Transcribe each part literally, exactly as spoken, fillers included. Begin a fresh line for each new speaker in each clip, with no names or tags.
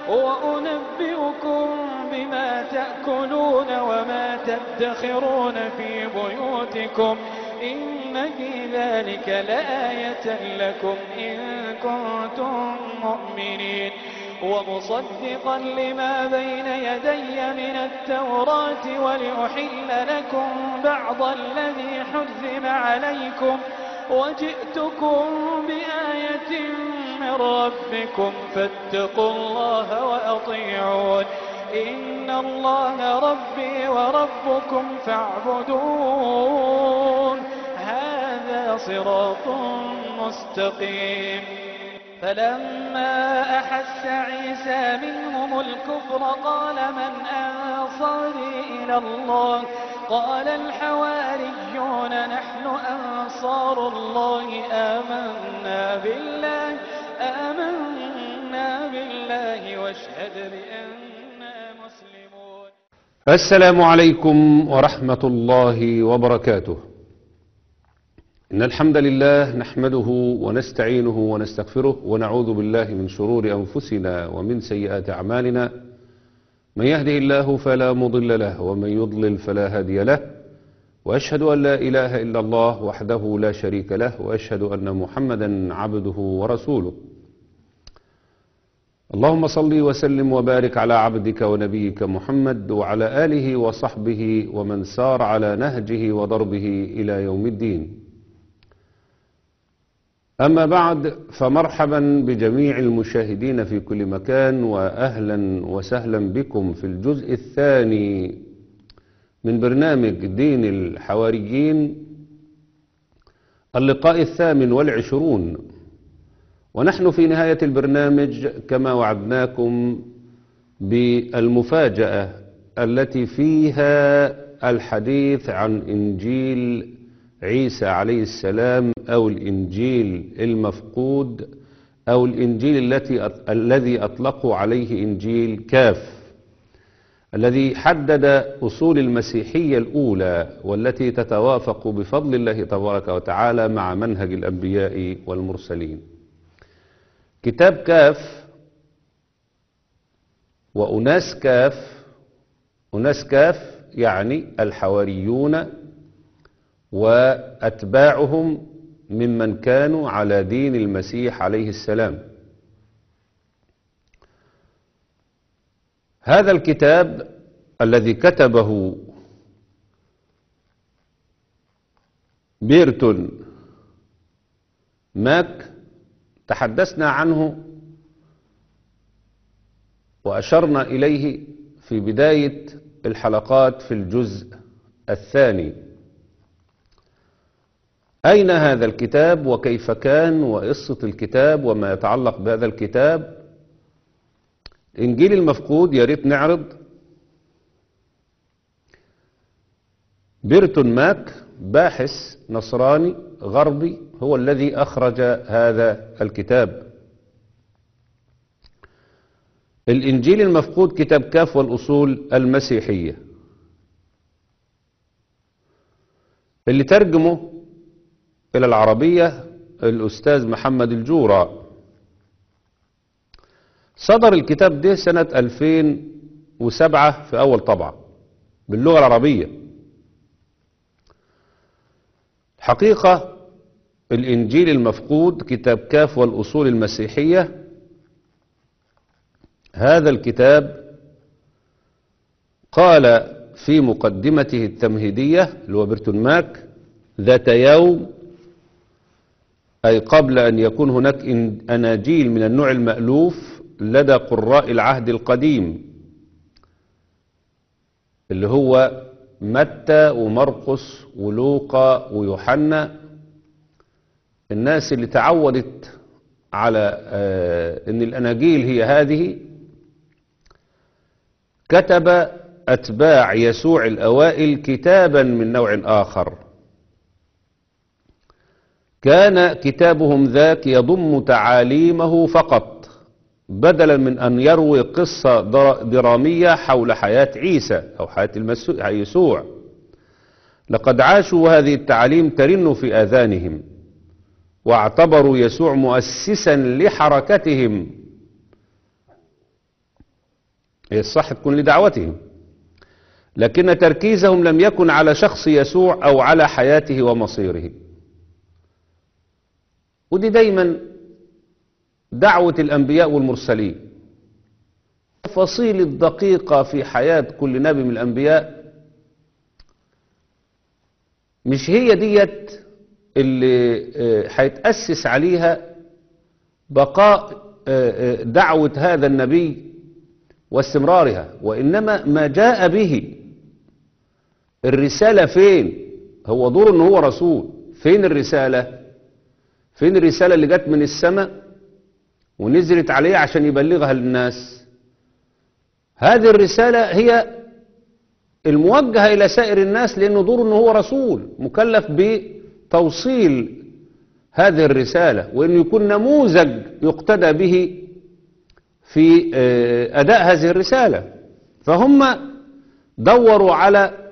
وأنبئكم بما تأكلون وما تدخرون في بيوتكم إن في ذلك لآية لكم إن كنتم مؤمنين ومصدقا لما بين يدي من التوراة ولأحل لكم بعض الذي حرم عليكم وجئتكم بآية من ربكم فاتقوا الله وأطيعون إن الله ربي وربكم فاعبدون هذا صراط مستقيم. فلما أحس عيسى منهم الكفر قال من أنصاري إلى الله قال الحواريون نحن أنصار الله آمنا بالله آمنا بالله واشهد بأننا مسلمون.
السلام عليكم ورحمة الله وبركاته. إن الحمد لله نحمده ونستعينه ونستغفره ونعوذ بالله من شرور أنفسنا ومن سيئات أعمالنا من يهده الله فلا مضل له ومن يضلل فلا هادي له وأشهد أن لا إله إلا الله وحده لا شريك له وأشهد أن محمدا عبده ورسوله. اللهم صل وسلم وبارك على عبدك ونبيك محمد وعلى آله وصحبه ومن سار على نهجه وضربه إلى يوم الدين. أما بعد فمرحبا بجميع المشاهدين في كل مكان وأهلا وسهلا بكم في الجزء الثاني من برنامج دين الحواريين اللقاء الثامن والعشرون، ونحن في نهاية البرنامج كما وعدناكم بالمفاجأة التي فيها الحديث عن إنجيل عيسى عليه السلام أو الإنجيل المفقود أو الإنجيل التي الذي أطلقوا عليه إنجيل كاف، الذي حدد أصول المسيحية الأولى والتي تتوافق بفضل الله تبارك وتعالى مع منهج الأنبياء والمرسلين. كتاب كاف وأناس كاف، أناس كاف يعني الحواريون وأتباعهم ممن كانوا على دين المسيح عليه السلام. هذا الكتاب الذي كتبه بيرتون ماك تحدثنا عنه وأشرنا إليه في بداية الحلقات في الجزء الثاني. أين هذا الكتاب وكيف كان وقصة الكتاب وما يتعلق بهذا الكتاب؟ إنجيل المفقود يا ريت نعرض. بيرتون ماك باحث نصراني غربي هو الذي أخرج هذا الكتاب. الإنجيل المفقود كتاب كاف والأصول المسيحية، اللي ترجمه إلى العربية الأستاذ محمد الجورة. صدر الكتاب ده سنة ألفين وسبعة في أول طبعة باللغة العربية. حقيقة الإنجيل المفقود كتاب كاف والأصول المسيحية، هذا الكتاب قال في مقدمته التمهيدية اللي هو بيرتون ماك ذات يوم، أي قبل أن يكون هناك أناجيل من النوع المألوف لدى قراء العهد القديم اللي هو متى ومرقس ولوقا ويوحنا، الناس اللي تعودت على أن الأناجيل هي هذه. كتب أتباع يسوع الأوائل كتابا من نوع آخر، كان كتابهم ذاك يضم تعاليمه فقط بدلا من أن يروي قصة درامية حول حياة عيسى أو حياة يسوع. لقد عاشوا هذه التعاليم ترن في آذانهم، واعتبروا يسوع مؤسسا لحركتهم هي الصح تكون لدعوتهم، لكن تركيزهم لم يكن على شخص يسوع أو على حياته ومصيره. ودي دايما دعوة الأنبياء والمرسلين، التفاصيل الدقيقة في حياة كل نبي من الأنبياء مش هي ديت اللي هيتأسس عليها بقاء دعوة هذا النبي واستمرارها، وإنما ما جاء به. الرسالة فين؟ هو دور إن هو رسول، فين الرسالة؟ فين الرسالة اللي جت من السماء ونزلت عليه عشان يبلغها للناس؟ هذه الرسالة هي الموجهة إلى سائر الناس، لأنه دور إن هو رسول مكلف بتوصيل هذه الرسالة، وإنه يكون نموذج يقتدى به في أداء هذه الرسالة. فهم دوروا على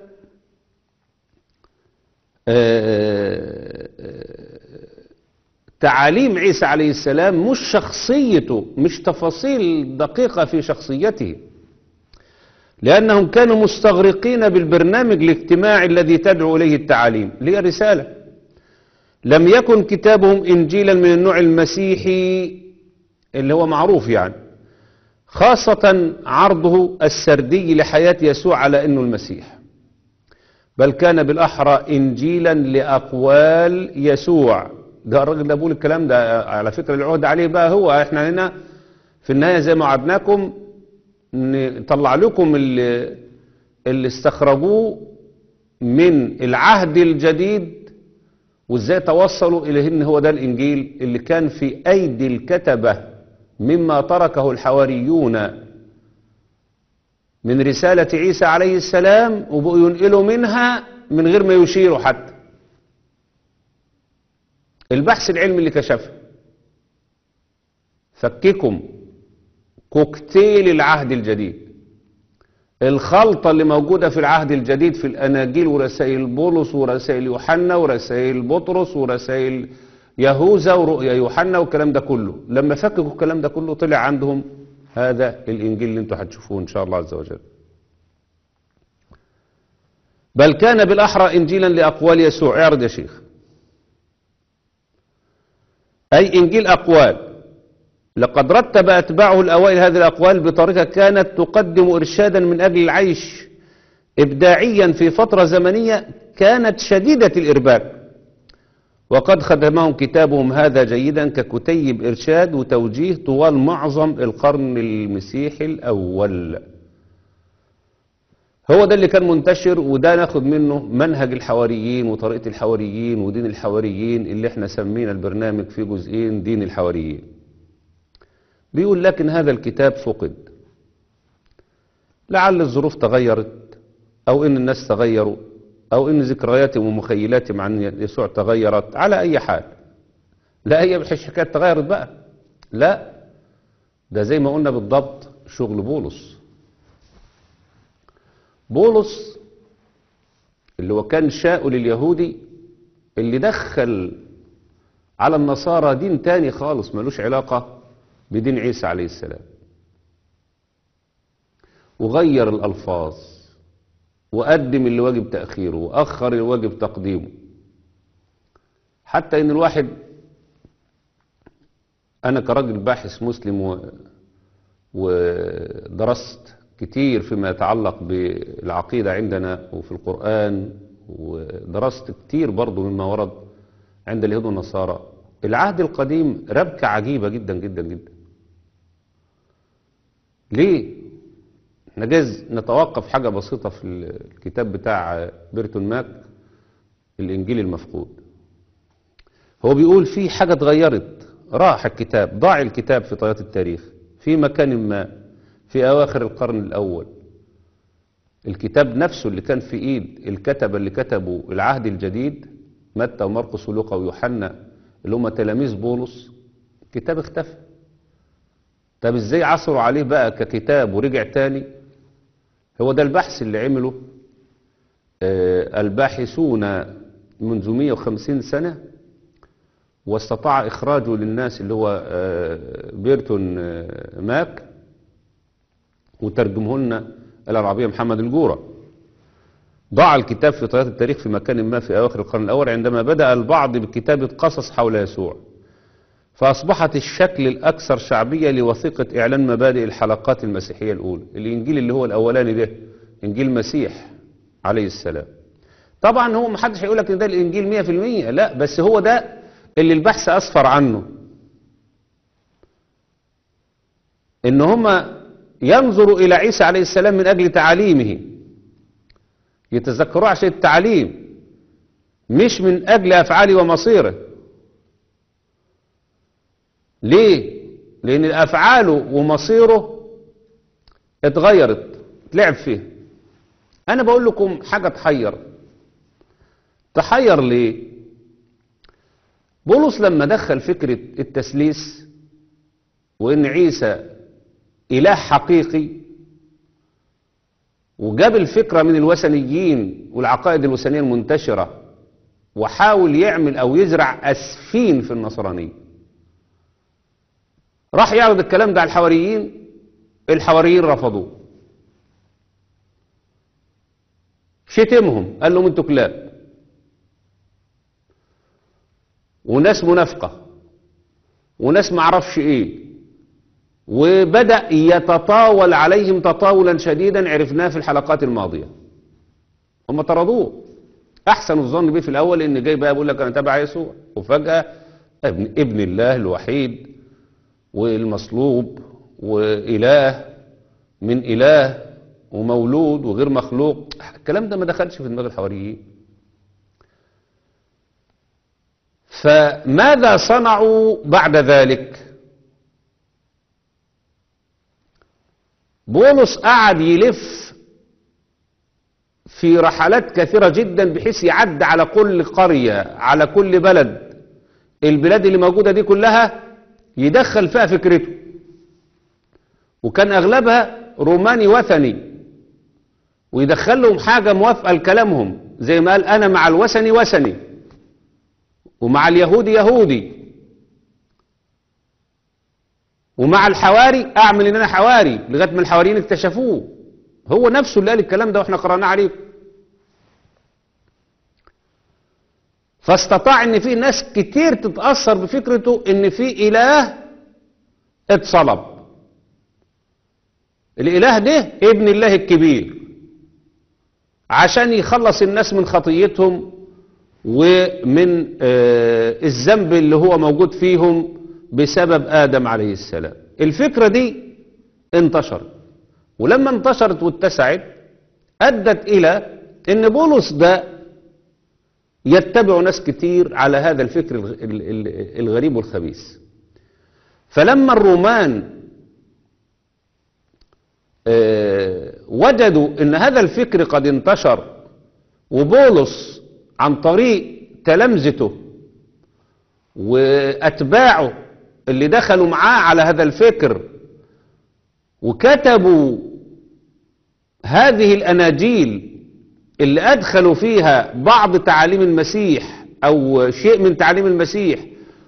تعاليم عيسى عليه السلام، مش شخصيته، مش تفاصيل دقيقة في شخصيته، لأنهم كانوا مستغرقين بالبرنامج الاجتماعي الذي تدعو إليه التعاليم اللي هي الرسالة. لم يكن كتابهم إنجيلا من النوع المسيحي اللي هو معروف يعني، خاصة عرضه السردي لحياة يسوع على أنه المسيح، بل كان بالأحرى إنجيلا لأقوال يسوع. ده الراجل ده بيقول الكلام ده على فكرة العهد عليه بقى هو. احنا هنا في النهاية زي ما وعدناكم نطلع لكم اللي, اللي استخرجوه من العهد الجديد وازاي توصلوا إليه ان هو ده الإنجيل اللي كان في أيدي الكتبة مما تركه الحواريون من رسالة عيسى عليه السلام، وبقوا ينقلوا منها من غير ما يشيروا حتى. البحث العلمي اللي كشفه فككم كوكتيل العهد الجديد، الخلطة اللي موجودة في العهد الجديد في الأناجيل ورسائل بولس ورسائل يوحنا ورسائل بطرس ورسائل يهوذا ورؤيا يوحنا والكلام ده كله، لما فككوا الكلام ده كله طلع عندهم هذا الإنجيل اللي انتوا هتشوفوه إن شاء الله عز وجل. بل كان بالأحرى إنجيلا لأقوال يسوع. اعرض يا شيخ. أي إنجيل أقوال، لقد رتب أتباعه الأوائل هذه الأقوال بطريقة كانت تقدم إرشادا من أجل العيش إبداعيا في فترة زمنية كانت شديدة الإرباك، وقد خدمهم كتابهم هذا جيدا ككتيب إرشاد وتوجيه طوال معظم القرن المسيحي الأول. هو ده اللي كان منتشر، وده ناخد منه منهج الحواريين وطريقة الحواريين ودين الحواريين اللي احنا سمينا البرنامج في جزئين دين الحواريين. بيقول لكن هذا الكتاب فقد، لعل الظروف تغيرت أو إن الناس تغيروا أو إن ذكرياتهم ومخيلاتهم عن يسوع تغيرت، على أي حال. لا هي الحكاية تغيرت بقى، لا ده زي ما قلنا بالضبط شغل بولس. بولس اللي هو كان شاؤل اليهودي اللي دخل على النصارى دين تاني خالص ملوش علاقة بدين عيسى عليه السلام، وغير الألفاظ وقدم اللي واجب تأخيره وأخر اللي واجب تقديمه، حتى إن الواحد، أنا كراجل باحث مسلم و... ودرست كتير فيما يتعلق بالعقيدة عندنا وفي القرآن، ودرست كتير برضو مما ورد عند اليهود والنصارى. العهد القديم ربكة عجيبة جدا جدا جدا. ليه؟ نجاز نتوقف حاجة بسيطة في الكتاب بتاع بيرتون ماك الإنجيل المفقود. هو بيقول في حاجة اتغيرت، راح الكتاب، ضاع الكتاب في طيات التاريخ في مكان ما في أواخر القرن الأول. الكتاب نفسه اللي كان في إيد الكتبة اللي كتبوا العهد الجديد متى ومرقس ولوقا ويوحنا اللي هم تلاميذ بولس، الكتاب اختفى. طب ازاي عثروا عليه بقى ككتاب ورجع تاني؟ هو ده البحث اللي عمله آه الباحثون منذ مئة وخمسين سنة، واستطاع إخراجه للناس اللي هو آه بيرتون آه ماك وترجمه لنا إلى العربية محمد الجورة. ضاع الكتاب في طيات التاريخ في مكان ما في أواخر القرن الأول عندما بدأ البعض بكتابة قصص حول يسوع، فأصبحت الشكل الأكثر شعبية لوثيقة إعلان مبادئ الحلقات المسيحية الأولى. الإنجيل اللي هو الأولاني ده إنجيل المسيح عليه السلام. طبعا هو محدش هيقول لك إن ده الإنجيل مية في المية، لا، بس هو ده اللي البحث أسفر عنه، إن هما ينظروا إلى عيسى عليه السلام من أجل تعاليمه، يتذكروه عشان التعليم مش من أجل أفعاله ومصيره. ليه؟ لأن أفعاله ومصيره اتغيرت، اتلعب فيه. أنا بقول لكم حاجة تحير. تحير ليه؟ بولس لما دخل فكرة التثليث وإن عيسى إله حقيقي، وجاب الفكرة من الوثنيين والعقائد الوثنية المنتشرة، وحاول يعمل أو يزرع أسفين في النصرانية، راح يعرض الكلام ده على الحواريين. الحواريين رفضوه، شتمهم، قال لهم انتوا كلاب وناس منافقة وناس معرفش ايه، وبدأ يتطاول عليهم تطاولا شديدا عرفناه في الحلقات الماضية. هم طردوه، احسن الظن به في الاول ان جاي بقى بيقول لك انا تابع يسوع، وفجأة ابن, ابن الله الوحيد والمصلوب وإله من إله ومولود وغير مخلوق. الكلام ده ما دخلش في دماغ الحواريين. فماذا صنعوا بعد ذلك؟ بولس قعد يلف في رحلات كثيرة جدا بحيث يعد على كل قرية، على كل بلد، البلاد اللي موجودة دي كلها يدخل فيها فكرته، وكان أغلبها روماني وثني، ويدخل لهم حاجة موافقة لكلامهم، زي ما قال أنا مع الوثني وثني ومع اليهودي يهودي ومع الحواري أعمل إن أنا حواري، لغاية ما الحواريين اكتشفوه. هو نفسه اللي قال الكلام ده وإحنا قرأناه عليه. فاستطاع إن في ناس كتير تتأثر بفكرته إن في إله اتصلب. الإله ده ابن الله الكبير عشان يخلص الناس من خطيتهم ومن آه الذنب اللي هو موجود فيهم بسبب آدم عليه السلام. الفكرة دي انتشرت، ولما انتشرت واتسعت أدت إلى إن بولس ده يتبع ناس كتير على هذا الفكر الغريب والخبيث. فلما الرومان آه وجدوا إن هذا الفكر قد انتشر، وبولس عن طريق تلامذته وأتباعه اللي دخلوا معاه على هذا الفكر وكتبوا هذه الأناجيل اللي أدخلوا فيها بعض تعاليم المسيح أو شيء من تعاليم المسيح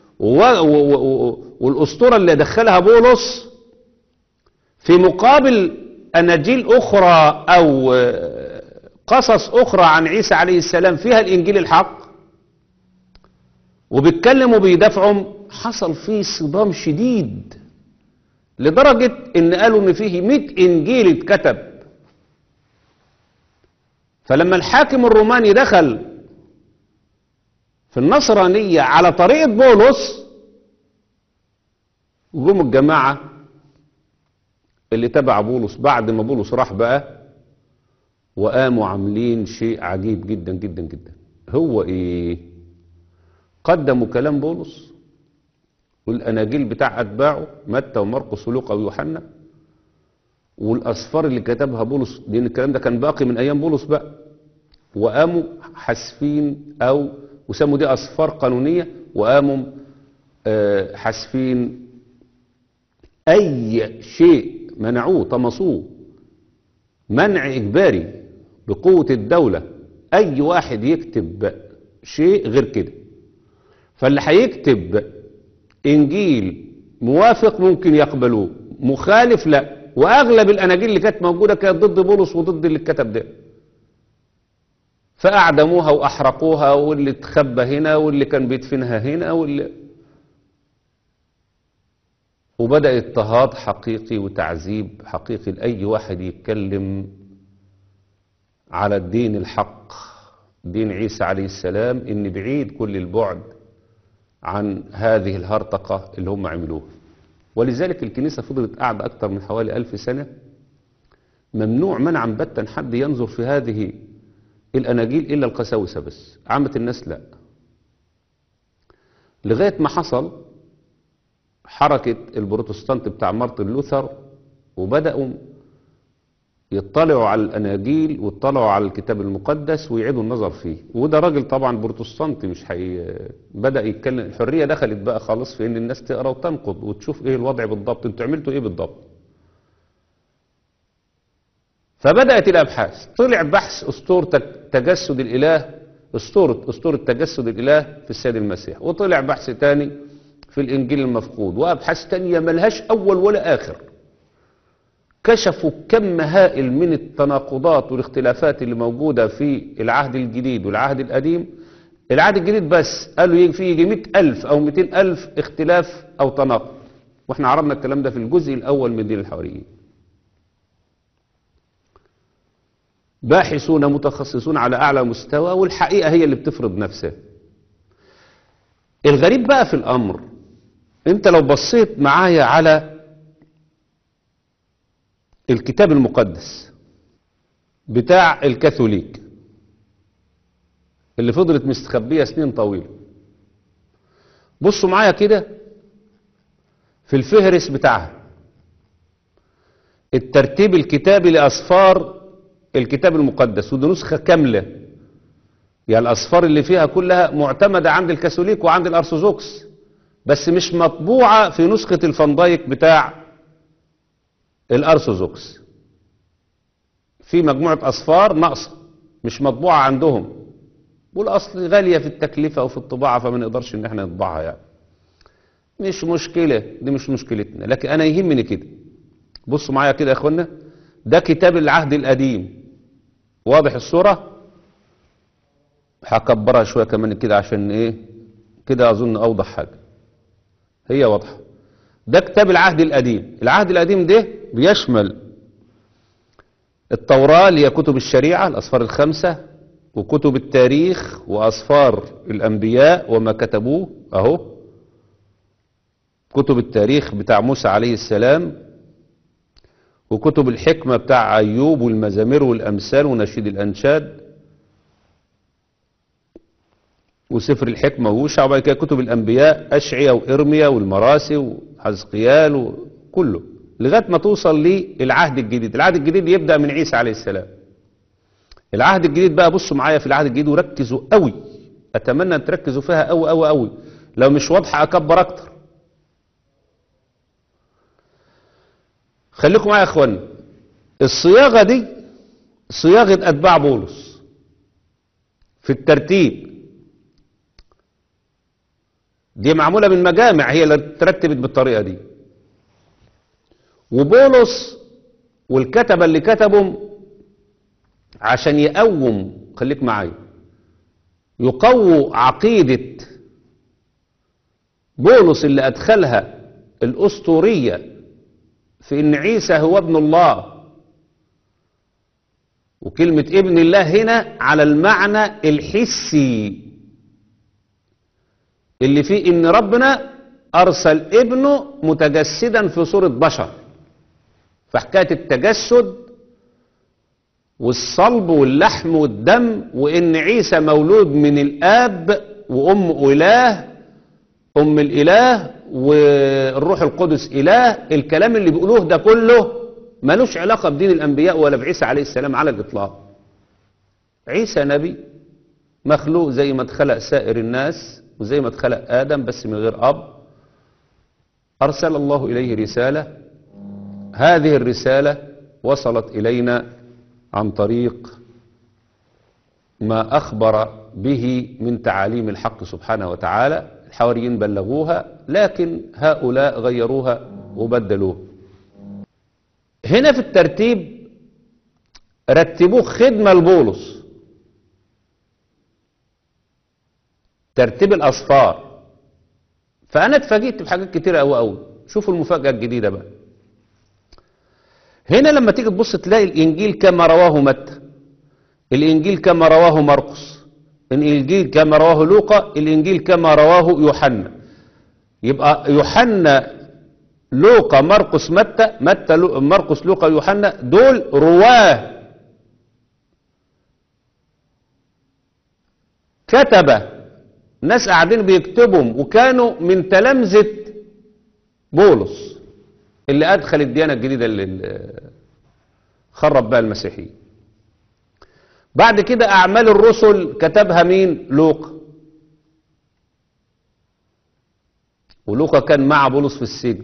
والأسطورة اللي دخلها بولس في مقابل أناجيل أخرى أو قصص أخرى عن عيسى عليه السلام فيها الإنجيل الحق، وبيتكلموا بيدافعوا، حصل فيه صدام شديد لدرجة إن قالوا إن فيه مئة إنجيل اتكتب. فلما الحاكم الروماني دخل في النصرانية على طريقة بولس، جم الجماعة اللي تبع بولس بعد ما بولس راح بقى وقاموا عاملين شيء عجيب جدا جدا جدا. هو ايه؟ قدموا كلام بولس والأناجيل بتاع أتباعه متى ومرقس ولوقا ويوحنا والأسفار اللي كتبها بولس، لأن الكلام ده كان باقي من أيام بولس بقى، وقاموا حاسفين أو وسموا دي أسفار قانونية، وقاموا آه حاسفين أي شيء منعوه طمسوه منع إجباري بقوة الدولة. أي واحد يكتب شيء غير كده، فاللي هيكتب إنجيل موافق ممكن يقبلوه، مخالف لا. وأغلب الأناجيل اللي كانت موجودة كانت ضد بولس وضد اللي اتكتب ده، فأعدموها وأحرقوها، واللي اتخبى هنا واللي كان بيدفنها هنا واللي وبدأ اضطهاد حقيقي وتعذيب حقيقي لأي واحد يتكلم على الدين الحق، دين عيسى عليه السلام، إن بعيد كل البعد عن هذه الهرطقة اللي هم عملوها. ولذلك الكنيسة فضلت قاعدة أكثر من حوالي ألف سنة ممنوع منعا باتا حد ينظر في هذه الأناجيل إلا القساوسة بس، عامة الناس لا، لغاية ما حصل حركة البروتستانت بتاع مارتن لوثر وبدأوا يطلعوا على الأناجيل ويطلعوا على الكتاب المقدس ويعيدوا النظر فيه. وده راجل طبعا بروتستانتي مش حي... بدأ يتكلم، الحرية دخلت بقى خالص في ان الناس تقرأ وتنقد وتشوف ايه الوضع بالضبط، انتوا عملتوا ايه بالضبط. فبدأت الأبحاث، طلع بحث أسطورة تجسد الإله، أسطورة أسطورة تجسد الإله في السيد المسيح، وطلع بحث تاني في الإنجيل المفقود، وأبحاث تانية ملهاش أول ولا آخر، كشفوا كم هائل من التناقضات والاختلافات اللي موجودة في العهد الجديد والعهد القديم. العهد الجديد بس قالوا في يجي مئة ألف أو مئتين ألف اختلاف أو تناقض، واحنا عرضنا الكلام ده في الجزء الأول من دين الحواريين. باحثون متخصصون على أعلى مستوى، والحقيقة هي اللي بتفرض نفسها. الغريب بقى في الأمر، انت لو بصيت معايا على الكتاب المقدس بتاع الكاثوليك اللي فضلت مستخبية سنين طويلة، بصوا معايا كده في الفهرس بتاعها، الترتيب الكتابي لأصفار الكتاب المقدس، ودي نسخة كاملة، يعني الأصفار اللي فيها كلها معتمدة عند الكاثوليك وعند الأرثوذكس، بس مش مطبوعة في نسخة الفندايك بتاع الأرثوذكس. في مجموعة أصفار ناقصة مش مطبوعة عندهم، والأصل غالية في التكلفة وفي الطباعة، فما نقدرش إن احنا نطبعها، يعني مش مشكلة، دي مش مشكلتنا. لكن أنا يهمني كده، بصوا معايا كده يا أخوانا، ده كتاب العهد القديم، واضح الصورة؟ هكبرها شوية كمان كده عشان إيه كده أظن أوضح حاجة، هي واضحة. ده كتاب العهد القديم. العهد القديم ده بيشمل التوراة اللي هي كتب الشريعة الأصفار الخمسة، وكتب التاريخ وأصفار الأنبياء وما كتبوه أهو، كتب التاريخ بتاع موسى عليه السلام، وكتب الحكمة بتاع أيوب والمزامير والأمثال ونشيد الأنشاد وسفر الحكمة ووشع، وبعد كده كتب الأنبياء أشعيا وإرميا والمراسي وحزقيال وكله، لغاية ما توصل للعهد الجديد. العهد الجديد يبدأ من عيسى عليه السلام. العهد الجديد بقى بصوا معايا في العهد الجديد وركزوا قوي، أتمنى أن تركزوا فيها قوي قوي قوي، لو مش واضحة أكبر أكتر. خليكم معايا يا أخوان، الصياغة دي صياغة أتباع بولس في الترتيب، دي معمولة من مجامع هي اللي ترتبت بالطريقة دي، وبولس والكتبة اللي كتبهم عشان يقوم، خليك معايا، يقووا عقيدة بولس اللي أدخلها الأسطورية في إن عيسى هو ابن الله، وكلمة ابن الله هنا على المعنى الحسي اللي فيه إن ربنا أرسل ابنه متجسدا في صورة بشر. فحكاية التجسد والصلب واللحم والدم، وإن عيسى مولود من الآب وأم إله، أم الإله والروح القدس إله، الكلام اللي بيقولوه ده كله ملوش علاقة بدين الأنبياء ولا بعيسى عليه السلام على الإطلاق. عيسى نبي مخلوق زي ما اتخلق سائر الناس وزي ما اتخلق آدم، بس من غير أب. أرسل الله إليه رسالة، هذه الرسالة وصلت إلينا عن طريق ما أخبر به من تعاليم الحق سبحانه وتعالى. الحواريين بلغوها، لكن هؤلاء غيروها وبدلوها. هنا في الترتيب رتبوه خدمة لبولس، ترتيب الأصفار. فأنا اتفاجئت بحاجات كتيرة أوي أوي. شوفوا المفاجأة الجديدة بقى. هنا لما تيجي تبص تلاقي الإنجيل كما رواه متى، الإنجيل كما رواه مرقس، الإنجيل كما رواه لوقا، الإنجيل كما رواه يوحنا. يبقى يوحنا لوقا مرقس متى، متى لو مرقس لوقا يوحنا، دول رواه كتبة، ناس قاعدين بيكتبهم وكانوا من تلامذة بولس اللي أدخل الديانة الجديدة اللي خرب بها المسيحية. بعد كده أعمال الرسل كتبها مين؟ لوقا. ولوقا كان مع بولس في السجن.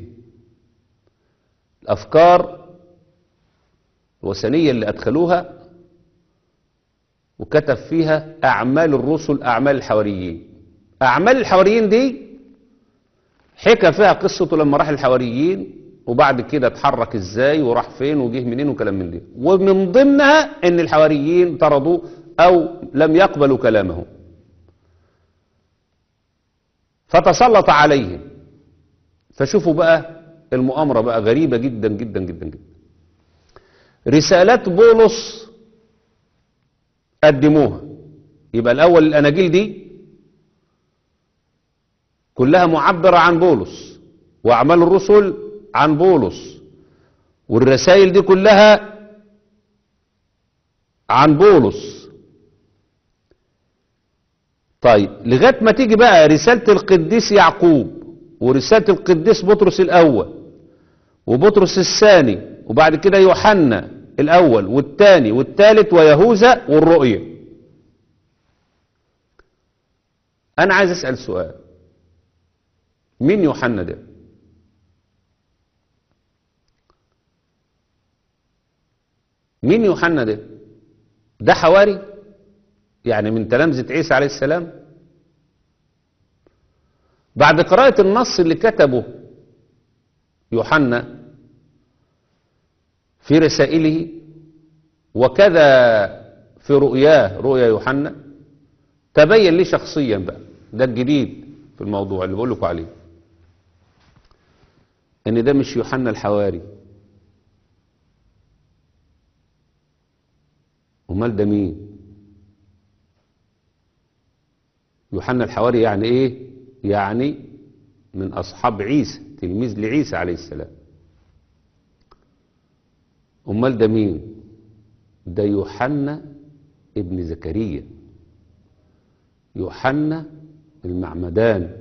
الأفكار الوثنية اللي أدخلوها وكتب فيها أعمال الرسل، أعمال الحواريين. أعمال الحواريين دي حكى فيها قصته لما راح الحواريين، وبعد كده اتحرك ازاي وراح فين وجه منين وكلام من دي. ومن ضمنها ان الحواريين طردوه او لم يقبلوا كلامه، فتسلط عليهم. فشوفوا بقى المؤامرة بقى غريبة جدا جدا جدا جدا. رسالات بولس قدموها. يبقى الاول الاناجيل دي كلها معبرة عن بولس، واعمال الرسل عن بولس، والرسائل دي كلها عن بولس. طيب لغاية ما تيجي بقى رسالة القديس يعقوب، ورسالة القديس بطرس الأول وبطرس الثاني، وبعد كده يوحنا الأول والثاني والثالث ويهوذا والرؤية. أنا عايز أسأل سؤال، مين يوحنا ده؟ مين يوحنا ده؟ ده حواري يعني من تلامذة عيسى عليه السلام؟ بعد قراءة النص اللي كتبه يوحنا في رسائله وكذا في رؤياه، رؤيا يوحنا، تبين لي شخصيا بقى، ده الجديد في الموضوع اللي بقول لكم عليه، ان ده مش يوحنا الحواري. امال ده مين؟ يوحنا الحواري يعني ايه؟ يعني من اصحاب عيسى، تلميذ لعيسى عليه السلام. امال ده مين؟ ده يوحنا ابن زكريا، يوحنا المعمدان،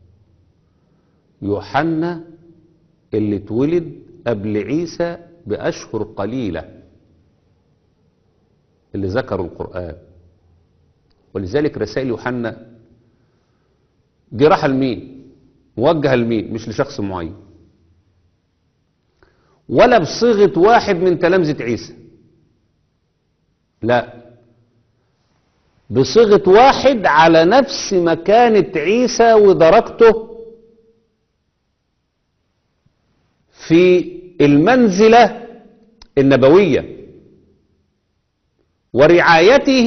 يوحنا اللي اتولد قبل عيسى باشهر قليله، اللي ذكروا القرآن. ولذلك رسائل يوحنا دي راحة لمين؟ موجهة لمين؟ مش لشخص معين، ولا بصيغة واحد من تلامذة عيسى، لا، بصيغة واحد على نفس مكانة عيسى ودرجته في المنزلة النبوية ورعايته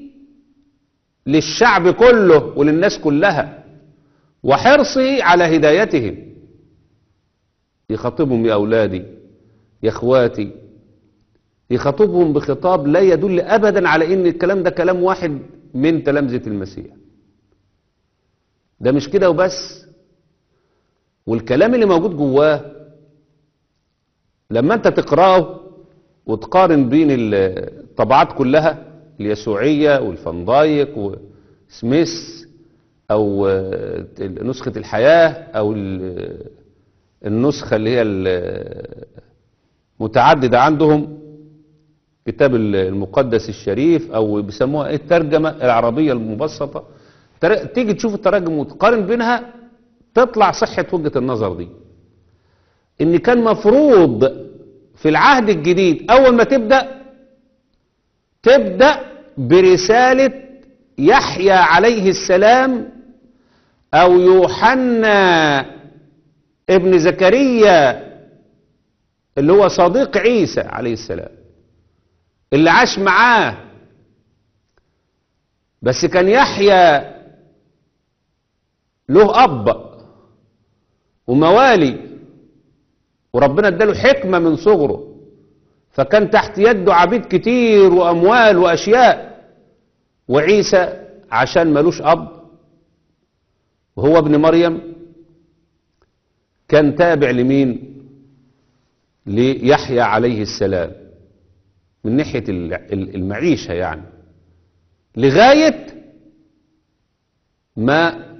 للشعب كله وللناس كلها وحرصه على هدايتهم. يخاطبهم يا أولادي، يا اخواتي، يخاطبهم بخطاب لا يدل أبدا على إن الكلام ده كلام واحد من تلامذة المسيح. ده مش كده وبس، والكلام اللي موجود جواه لما أنت تقرأه وتقارن بين الطبعات كلها، اليسوعية والفندايك وسميث أو نسخة الحياة أو النسخة اللي هي المتعددة عندهم، كتاب المقدس الشريف، أو بيسموها إيه، الترجمة العربية المبسطة، تيجي تشوف التراجم وتقارن بينها تطلع صحة وجهة النظر دي. إن كان مفروض في العهد الجديد أول ما تبدأ تبدأ برسالة يحيى عليه السلام أو يوحنا ابن زكريا اللي هو صديق عيسى عليه السلام، اللي عاش معاه، بس كان يحيى له أب وموالي، وربنا اداله حكمة من صغره، فكان تحت يده عبيد كتير وأموال وأشياء. وعيسى عشان ملوش أب وهو ابن مريم كان تابع لمين؟ ليحيى عليه السلام من ناحية المعيشة يعني، لغاية ما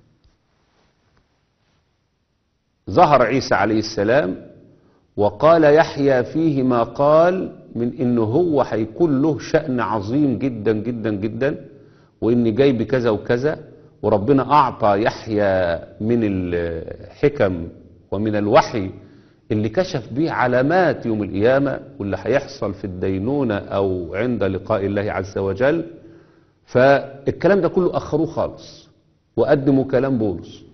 ظهر عيسى عليه السلام وقال يحيى فيه ما قال من انه هو هيكون له شأن عظيم جدا جدا جدا، واني جاي بكذا وكذا، وربنا اعطى يحيى من الحكم ومن الوحي اللي كشف به علامات يوم القيامة واللي هيحصل في الدينونة او عند لقاء الله عز وجل. فالكلام ده كله اخروه خالص وقدموا كلام بولس.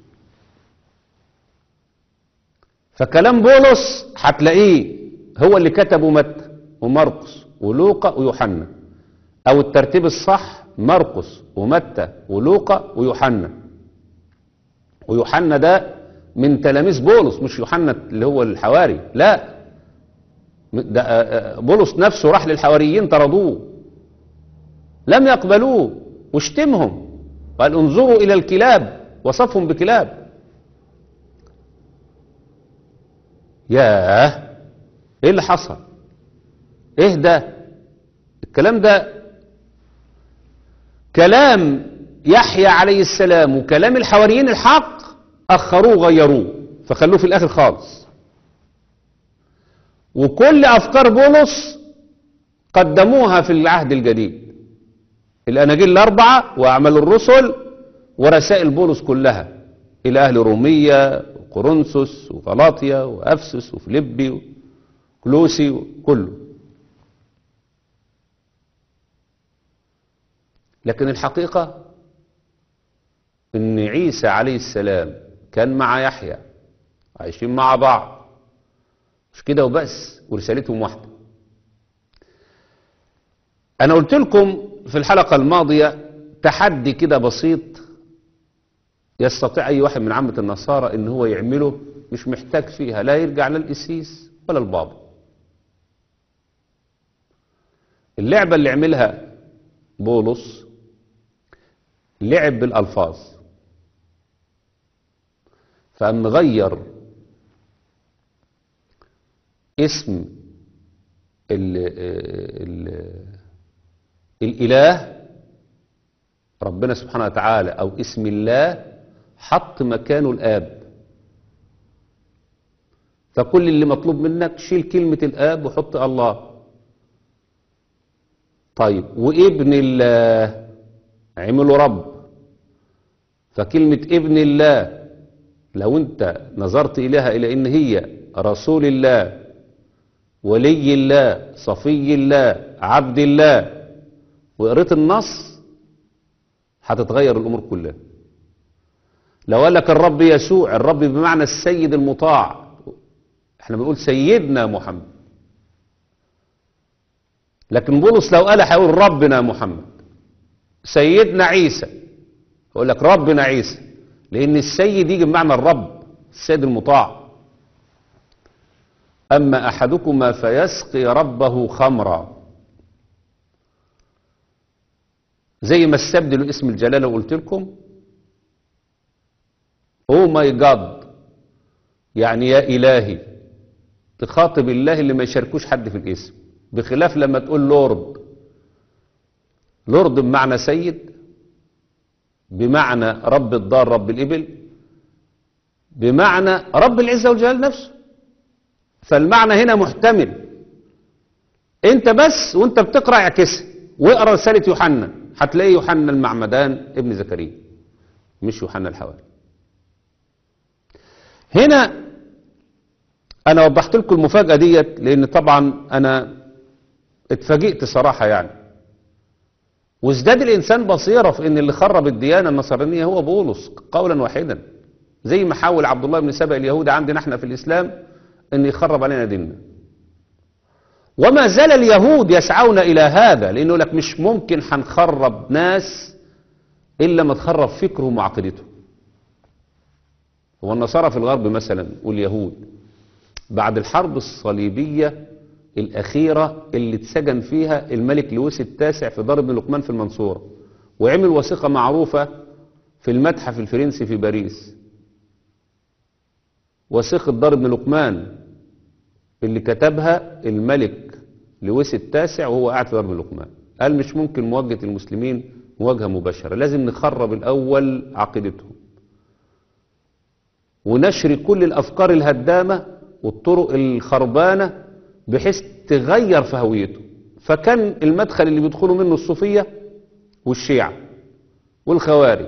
فكلام بولس هتلاقيه هو اللي كتبه متى ومرقس ولوقا ويوحنا، او الترتيب الصح مرقس ومتى ولوقا ويوحنا. ويوحنا ده من تلاميذ بولس، مش يوحنا اللي هو الحواري، لا، ده بولس نفسه راح للحواريين طردوه، لم يقبلوه واشتمهم، قال انظروا الى الكلاب، وصفهم بكلاب. ياه، ايه اللي حصل؟ ايه ده؟ الكلام ده كلام يحيى عليه السلام وكلام الحواريين الحق، اخروه وغيروه فخلوه في الاخر خالص. وكل افكار بولس قدموها في العهد الجديد، الاناجيل الاربعه واعمال الرسل ورسائل بولس كلها الى اهل روميه وقرنثوس وغلاطيا وافسس وفيليبي وكلوسي وكله. لكن الحقيقه ان عيسى عليه السلام كان مع يحيى عايشين مع بعض، مش كده وبس، ورسالتهم واحده. انا قلت لكم في الحلقه الماضيه تحدي كده بسيط يستطيع اي واحد من عامه النصارى ان هو يعمله، مش محتاج فيها لا يرجع للقسيس ولا البابا. اللعبه اللي عملها بولس لعب بالالفاظ، فقام غير اسم ال ال الاله ربنا سبحانه وتعالى او اسم الله، حط مكانه الاب. فكل اللي مطلوب منك شيل كلمة الاب وحط الله. طيب وابن الله عمله رب، فكلمة ابن الله لو انت نظرت اليها الى ان هي رسول الله ولي الله صفي الله عبد الله وقريت النص هتتغير الامور كلها. لو قال لك الرب يسوع، الرب بمعنى السيد المطاع، احنا بنقول سيدنا محمد. لكن بولس لو قال هيقول ربنا محمد، سيدنا عيسى يقول لك ربنا عيسى، لان السيد يجي بمعنى الرب السيد المطاع. اما احدكما فيسقي ربه خمرا، زي ما استبدلوا اسم الجلاله وقلت لكم او ماي جاد، يعني يا الهي، تخاطب الله اللي ما يشاركوش حد في الاسم، بخلاف لما تقول لورد. لورد بمعنى سيد، بمعنى رب الدار رب الإبل، بمعنى رب العزة والجلال نفسه. فالمعنى هنا محتمل. انت بس وانت بتقرأ اعكسها واقرأ رسالة يوحنا، هتلاقي يوحنا المعمدان ابن زكريا مش يوحنا الحواري. هنا انا وضحت لكم المفاجأة ديت لان طبعا انا اتفاجئت صراحة يعني، وازداد الانسان بصيرة في ان اللي خرب الديانة النصرانية هو بولس قولا واحدا، زي ما حاول عبد الله بن سبأ اليهودي عندنا احنا في الاسلام ان يخرب علينا ديننا. وما زال اليهود يسعون إلى هذا، لأنه لك مش ممكن هنخرب ناس إلا ما تخرب فكرهم وعقيدتهم. هو النصارى في الغرب مثلا واليهود بعد الحرب الصليبية الأخيرة اللي اتسجن فيها الملك لويس التاسع في دار ابن لقمان في المنصورة، وعمل وثيقة معروفة في المتحف الفرنسي في باريس، وثيقة دار ابن لقمان اللي كتبها الملك لويس التاسع وهو قاعد في دار ابن لقمان. قال مش ممكن مواجهة المسلمين مواجهة مباشرة، لازم نخرب الأول عقيدتهم ونشر كل الأفكار الهدامة والطرق الخربانة بحيث تغير في هويته. فكان المدخل اللي بيدخلوا منه الصوفية والشيعة والخوارج،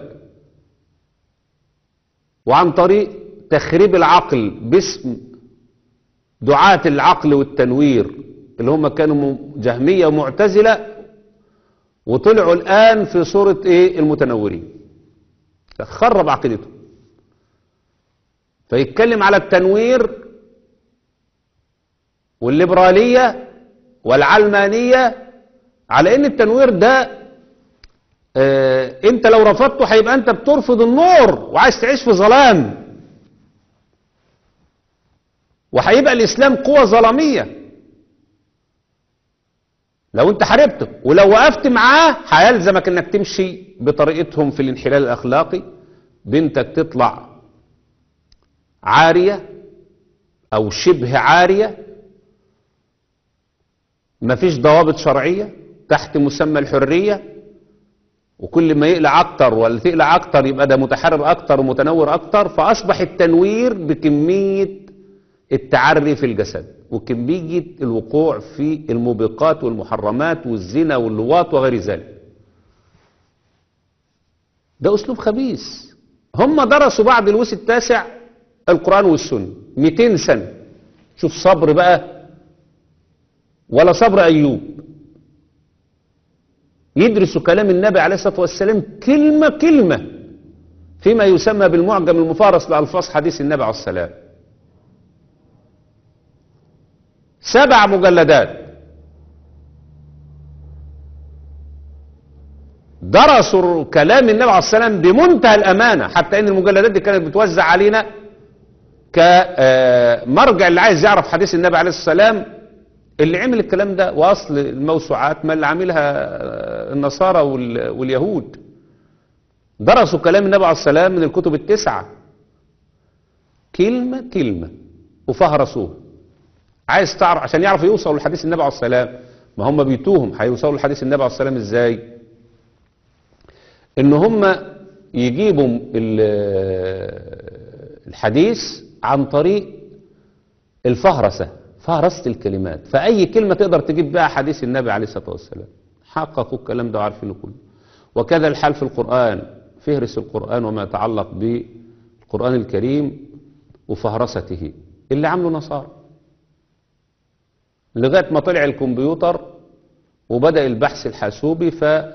وعن طريق تخريب العقل باسم دعاة العقل والتنوير اللي هم كانوا جهمية ومعتزلة، وطلعوا الآن في صورة ايه المتنورين. خرب عقيدته، فيتكلم على التنوير والليبرالية والعلمانية على ان التنوير ده اه انت لو رفضته هيبقى انت بترفض النور وعايز تعيش في ظلام، وهيبقى الاسلام قوة ظلامية لو انت حاربته، ولو وقفت معاه هيلزمك انك تمشي بطريقتهم في الانحلال الاخلاقي، بنتك تطلع عارية او شبه عارية، مفيش ضوابط شرعية تحت مسمى الحرية، وكل ما يقلع اكتر ولا تقلع اكتر يبقى ده متحرر اكتر ومتنور اكتر. فاصبح التنوير بكمية التعري في الجسد وكمية الوقوع في الموبقات والمحرمات والزنا واللواط وغير ذلك. ده اسلوب خبيث. هم درسوا بعد لويس التاسع القرآن والسنة مئتين سنة. شوف صبر بقى، ولا صبر أيوب. يدرسوا كلام النبي عليه الصلاة والسلام كلمة كلمة فيما يسمى بالمعجم المفارس لألفاظ حديث النبي عليه السلام. سبع مجلدات درسوا كلام النبي عليه السلام بمنتهى الأمانة، حتى ان المجلدات دي كانت بتوزع علينا كمرجع اللي عايز يعرف حديث النبي عليه السلام. اللي عمل الكلام ده واصل الموسوعات ما اللي عاملها النصارى واليهود. درسوا كلام النبي عليه السلام من الكتب التسعة كلمة كلمة وفهرسوه. عايز تعرف عشان يعرف يوصل لحديث النبي عليه السلام، ما هم بيتوهم هيوصلوا لحديث النبي عليه السلام ازاي؟ ان هم يجيبوا الحديث عن طريق الفهرسة، فهرسة الكلمات، فأي كلمة تقدر تجيب بها حديث النبي عليه الصلاة والسلام. حققوا الكلام ده وعارفينه كله. وكذا الحال في القرآن، فهرس القرآن وما يتعلق بالقرآن الكريم وفهرسته اللي عملوا نصارى، لغاية ما طلع الكمبيوتر وبدأ البحث الحاسوبي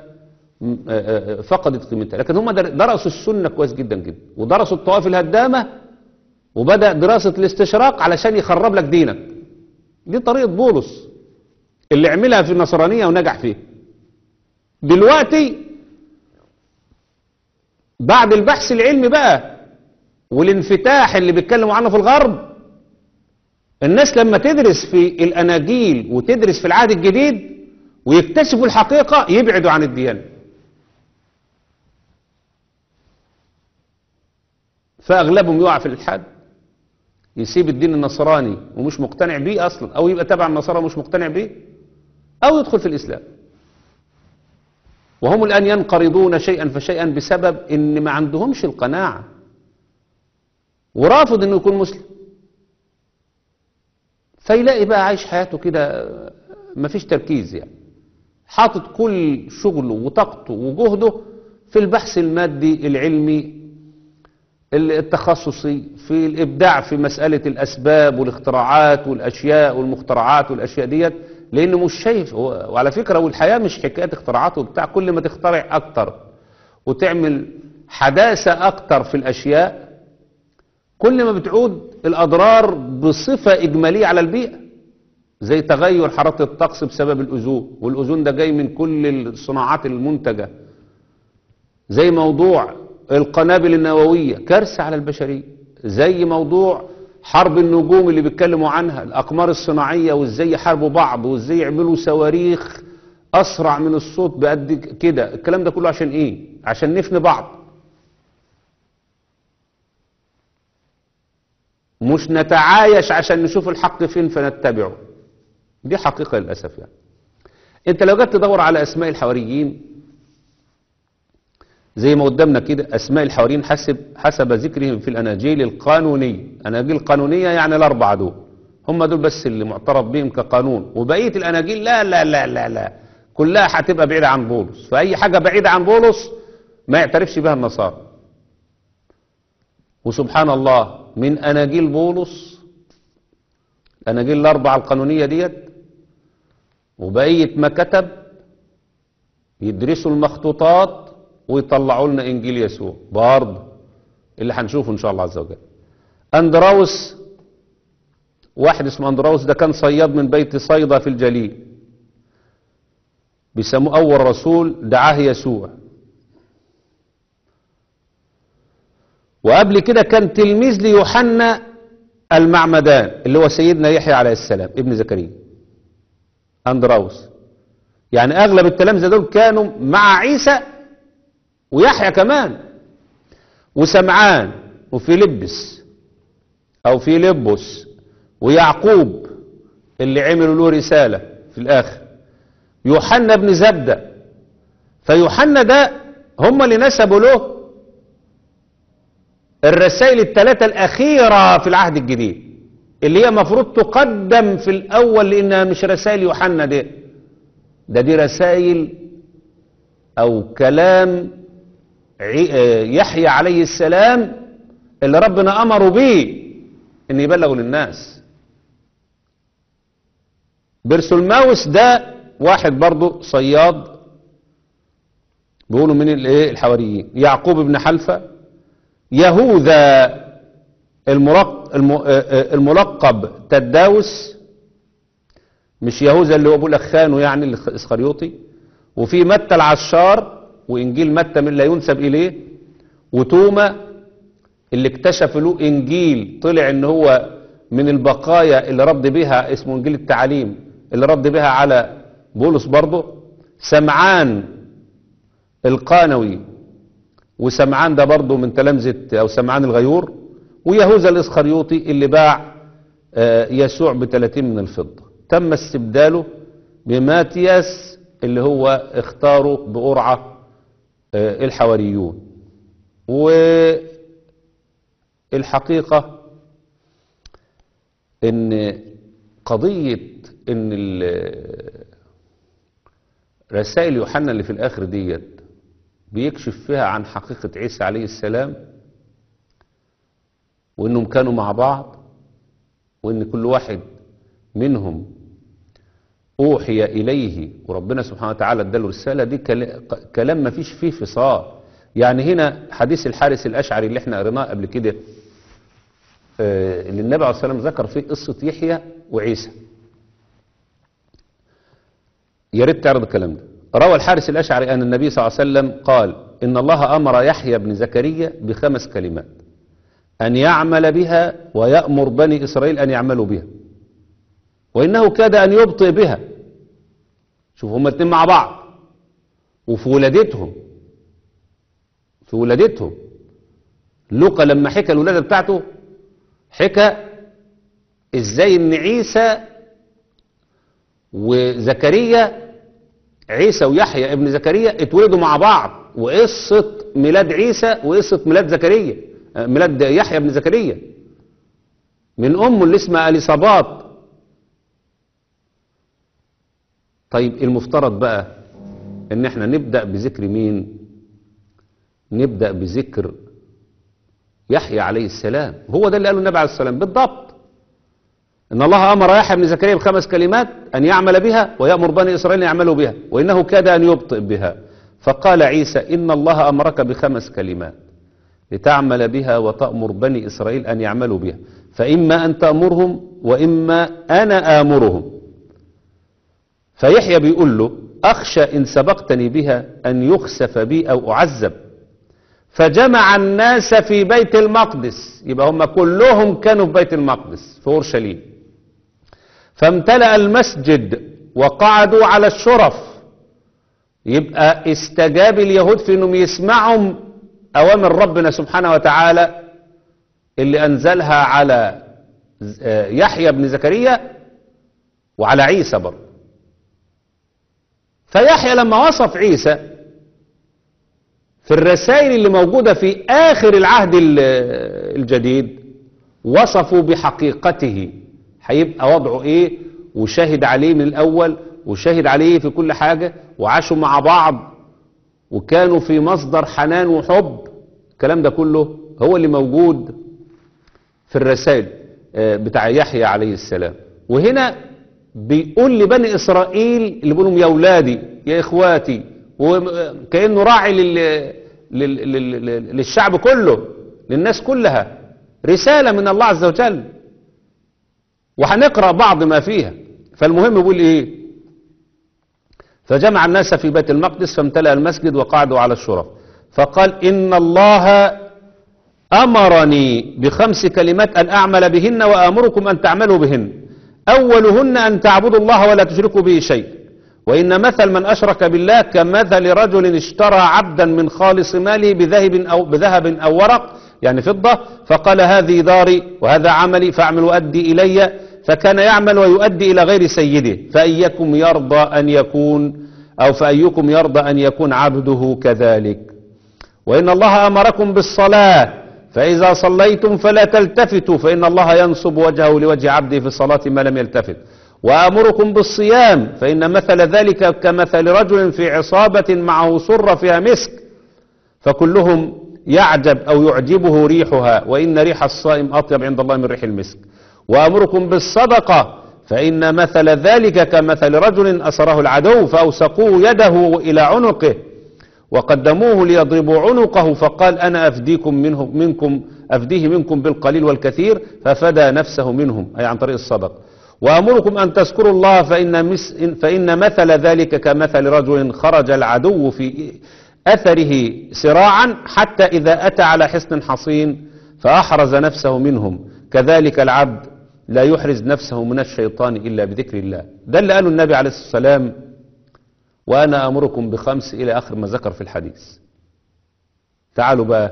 ففقدت قيمتها. لكن هم درسوا السنة كويس جدا جدا، ودرسوا الطوائف الهدامة، وبدأ دراسة الاستشراق علشان يخرب لك دينك. دي طريقة بولس اللي عملها في النصرانية ونجح فيه. دلوقتي بعد البحث العلمي بقى والانفتاح اللي بيتكلموا عنه في الغرب، الناس لما تدرس في الأناجيل وتدرس في العهد الجديد ويكتشفوا الحقيقة يبعدوا عن الديانة. فأغلبهم يقع في الإلحاد، يسيب الدين النصراني ومش مقتنع بيه أصلا، أو يبقى تبع النصارى ومش مقتنع بيه، أو يدخل في الإسلام. وهم الآن ينقرضون شيئا فشيئا بسبب إن ما عندهمش القناعة، ورافض إنه يكون مسلم. فيلاقي بقى عايش حياته كده مفيش تركيز، يعني حاطط كل شغله وطاقته وجهده في البحث المادي العلمي التخصصي، في الإبداع في مسألة الأسباب والاختراعات والأشياء والمخترعات والأشياء ديت، لأنه مش شايف. وعلى فكرة والحياة مش حكاية اختراعات وبتاع، كل ما تخترع أكتر وتعمل حداثة أكتر في زي تغير حرارة الطقس بسبب الأوزون، والأوزون ده جاي من كل الصناعات المنتجة. زي موضوع القنابل النووية، كارثة على البشرية. زي موضوع حرب النجوم اللي بيتكلموا عنها، الأقمار الصناعية، وازاي يحاربوا بعض، وازاي يعملوا صواريخ أسرع من الصوت بقد كده. الكلام ده كله عشان إيه؟ عشان نفني بعض، مش نتعايش عشان نشوف الحق فين فنتبعه. دي حقيقة للأسف. يعني انت لو جيت تدور على أسماء الحواريين زي ما قدامنا كده، أسماء الحواريين حسب حسب ذكرهم في الأناجيل القانونية. أناجيل قانونية يعني الأربعة دول، هم دول بس اللي معترف بهم كقانون، وبقية الأناجيل لا لا لا لا لا كلها هتبقى بعيدة عن بولس. فأي حاجة بعيدة عن بولس ما يعترفش بها النصارى. وسبحان الله، من أناجيل بولس، الأناجيل الأربعة القانونية ديت، وبقية ما كتب يدرسوا المخطوطات ويطلعوا لنا إنجيل يسوع برضه اللي هنشوفه إن شاء الله عز وجل. أندراوس، واحد اسمه أندراوس، ده كان صياد من بيت صيدا في الجليل، بيسموه أول رسول دعاه يسوع. وقبل كده كان تلميذ ليوحنا المعمدان اللي هو سيدنا يحيى عليه السلام ابن زكريا. أندراوس يعني أغلب التلامذة دول كانوا مع عيسى ويحيى كمان، وسمعان وفيلبس أو فيلبس ويعقوب اللي عملوا له رسالة في الآخر، يوحنا بن زبدة. فيوحنا ده هم اللي نسبوا له الرسائل الثلاثة الأخيرة في العهد الجديد، اللي هي مفروض تقدم في الأول لأنها مش رسائل يوحنا دي، ده دي رسائل أو كلام يحيى عليه السلام اللي ربنا أمره به إن يبلغوا للناس. برسلماوس ده واحد برضه صياد بيقولوا من الايه الحواريين. يعقوب بن حلفة، يهوذا الملقب تداوس، مش يهوذا اللي هو بيقول لك خانه يعني الاسخريوطي، وفي متى العشار، وانجيل متى من لا ينسب اليه، وتوما اللي اكتشف له انجيل طلع ان هو من البقايا اللي رد بها، اسمه انجيل التعليم، اللي رد بها على بولس برضه. سمعان القانوي، وسمعان ده برضه من تلامذة او سمعان الغيور، ويهوذا الاسخريوطي اللي باع يسوع بثلاثين من الفضة. تم استبداله بماتياس اللي هو اختاره بقرعة الحواريون. والحقيقة ان قضية ان رسائل يوحنا اللي في الاخر ديت بيكشف فيها عن حقيقة عيسى عليه السلام، وانهم كانوا مع بعض، وان كل واحد منهم اوحي اليه وربنا سبحانه وتعالى اداله رسالة. دي كلام ما فيش فيه فصال. يعني هنا حديث الحارس الاشعري اللي احنا قريناه قبل كده، اللي النبي عليه الصلاة والسلام ذكر فيه قصة يحيى وعيسى، يا ريت تعرض الكلام ده. روى الحارس الأشعري أن النبي صلى الله عليه وسلم قال: إن الله أمر يحيى بن زكريا بخمس كلمات أن يعمل بها ويأمر بني إسرائيل أن يعملوا بها، وإنه كاد أن يبطئ بها. شوفوا هما الاثنين مع بعض، وفي ولادتهم في ولادتهم لوقا لما حكى الولادة بتاعته حكى ازاي ان عيسى وزكريا، عيسى ويحيى ابن زكريا اتولدوا مع بعض، وقصة ميلاد عيسى وقصة ميلاد زكريا، ميلاد يحيى ابن زكريا من امه اللي اسمها اليصابات. طيب المفترض بقى ان احنا نبدأ بذكر مين؟ نبدأ بذكر يحيى عليه السلام. هو ده اللي قاله النبي عليه السلام بالضبط، ان الله امر يحيى بن زكريا بخمس كلمات ان يعمل بها ويأمر بني اسرائيل ان يعملوا بها، وانه كاد ان يبطئ بها. فقال عيسى: ان الله امرك بخمس كلمات لتعمل بها وتأمر بني اسرائيل ان يعملوا بها، فاما ان تأمرهم واما انا آمرهم. فيحيى بيقول له أخشى إن سبقتني بها أن يخسف بي أو أعذب. فجمع الناس في بيت المقدس، يبقى هم كلهم كانوا في بيت المقدس في أورشليم، فامتلأ المسجد وقعدوا على الشرف. يبقى استجاب اليهود في أنهم يسمعوا أوامر ربنا سبحانه وتعالى اللي أنزلها على يحيى بن زكريا وعلى عيسى برضه. فيحيى لما وصف عيسى في الرسائل اللي موجودة في آخر العهد الجديد وصفوا بحقيقته، هيبقى وضعه ايه، وشاهد عليه من الأول وشاهد عليه في كل حاجة، وعاشوا مع بعض وكانوا في مصدر حنان وحب. الكلام ده كله هو اللي موجود في الرسائل بتاع يحيى عليه السلام. وهنا بيقول لبني إسرائيل اللي بيقولهم يا أولادي يا إخواتي، وكأنه راعي لل... لل... لل... للشعب كله، للناس كلها، رسالة من الله عز وجل، وهنقرأ بعض ما فيها. فالمهم بيقول إيه؟ فجمع الناس في بيت المقدس فامتلأ المسجد وقعدوا على الشرف، فقال إن الله أمرني بخمس كلمات أن أعمل بهن وآمركم أن تعملوا بهن. أولهن أن تعبدوا الله ولا تشركوا به شيء، وإن مثل من أشرك بالله كمثل رجل اشترى عبدا من خالص ماله بذهب أو, بذهب أو ورق يعني فضة، فقال هذه داري وهذا عملي فاعمل وأدي إلي، فكان يعمل ويؤدي إلى غير سيده، فأيكم يرضى أن يكون أو فأيكم يرضى أن يكون عبده كذلك. وإن الله أمركم بالصلاة فإذا صليتم فلا تلتفتوا فإن الله ينصب وجهه لوجه عبده في الصلاة ما لم يلتفت. وآمركم بالصيام فإن مثل ذلك كمثل رجل في عصابة معه سرة فيها مسك، فكلهم يعجب أو يعجبه ريحها، وإن ريح الصائم أطيب عند الله من ريح المسك. وآمركم بالصدقة فإن مثل ذلك كمثل رجل أسره العدو فأوسقوه يده إلى عنقه وقدموه ليضربوا عنقه، فقال أنا أفديكم منه منكم أفديه منكم بالقليل والكثير، ففدى نفسه منهم أي عن طريق الصدق. وأمركم أن تذكروا الله فإن, مس فإن مثل ذلك كمثل رجل خرج العدو في أثره سراعا حتى إذا أتى على حصن حصين فأحرز نفسه منهم، كذلك العبد لا يحرز نفسه من الشيطان إلا بذكر الله. ده اللي قاله النبي عليه الصلاة والسلام، وأنا أمركم بخمس إلى آخر ما ذكر في الحديث. تعالوا بقى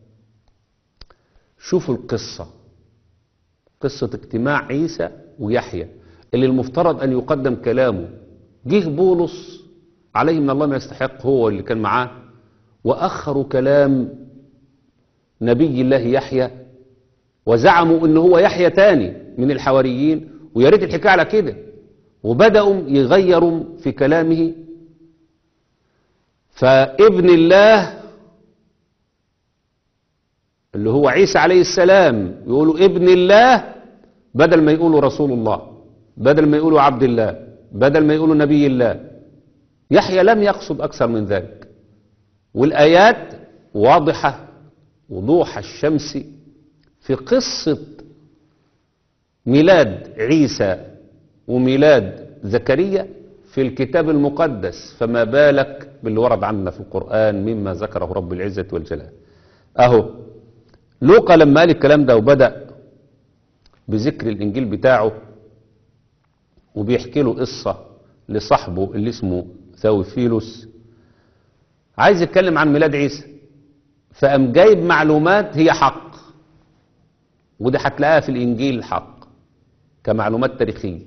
شوفوا القصة، قصة اجتماع عيسى ويحيى اللي المفترض أن يقدم كلامه. جه بولس عليه من الله ما يستحق هو اللي كان معاه، وأخروا كلام نبي الله يحيى وزعموا أنه هو يحيى تاني من الحواريين، ويا ريت الحكاية على كده، وبدأوا يغيروا في كلامه. فابن الله اللي هو عيسى عليه السلام يقولوا ابن الله بدل ما يقولوا رسول الله، بدل ما يقولوا عبد الله، بدل ما يقولوا نبي الله. يحيى لم يقصد أكثر من ذلك، والآيات واضحة وضوح الشمس في قصة ميلاد عيسى وميلاد زكريا في الكتاب المقدس، فما بالك باللي ورد عنا في القرآن مما ذكره رب العزة والجلال. أهو لوقا لما قال الكلام ده وبدأ بذكر الإنجيل بتاعه وبيحكي له قصة لصاحبه اللي اسمه ثوفيلوس، عايز يتكلم عن ميلاد عيسى، فقام جايب معلومات هي حق، ودي هتلاقيها في الإنجيل الحق كمعلومات تاريخية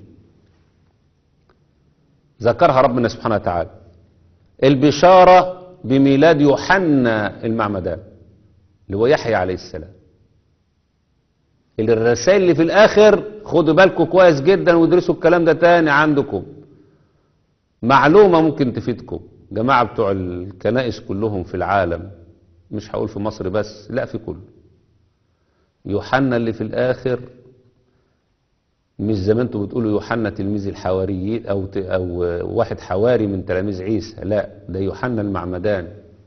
ذكرها ربنا سبحانه وتعالى. البشارة بميلاد يوحنا المعمدان اللي هو يحيى عليه السلام، اللي الرسائل اللي في الآخر خدوا بالكم كويس جدا وادرسوا الكلام ده تاني عندكم، معلومة ممكن تفيدكم. جماعة بتوع الكنائس كلهم في العالم، مش هقول في مصر بس، لا في كله، يوحنا اللي في الآخر مش زي ما انتوا بتقولوا يوحنا تلميذ الحواريين أو, أو واحد حواري من تلاميذ عيسى، لا، ده يوحنا المعمدان،